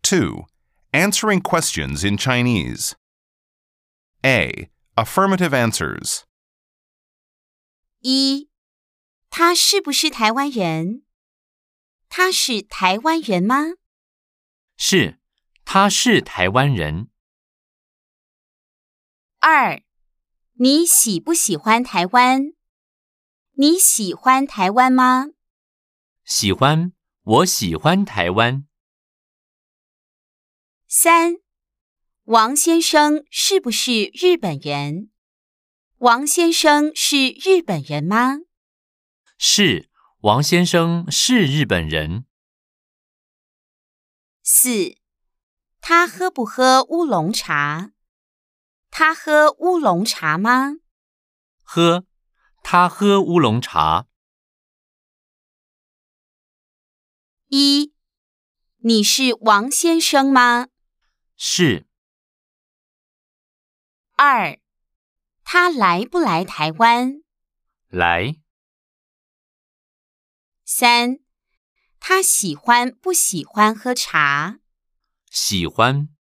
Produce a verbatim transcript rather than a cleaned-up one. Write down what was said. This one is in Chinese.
two. Answering questions in Chinese. A. Affirmative answers. 一、他是不是台湾人？他是台湾人吗？ 是，他是台湾人。 二、你喜不喜欢台湾？你喜欢台湾吗？ 喜欢，我喜欢台湾。 三、王先生是不是日本人？王先生是日本人吗？ 是，王先生是日本人。 四、他喝不喝乌龙茶？他喝乌龙茶吗？ 喝，他喝乌龙茶。 一、你是王先生吗？ 是。 二、他来不来台湾？ 来。 三、他喜欢不喜欢喝茶？ 喜欢。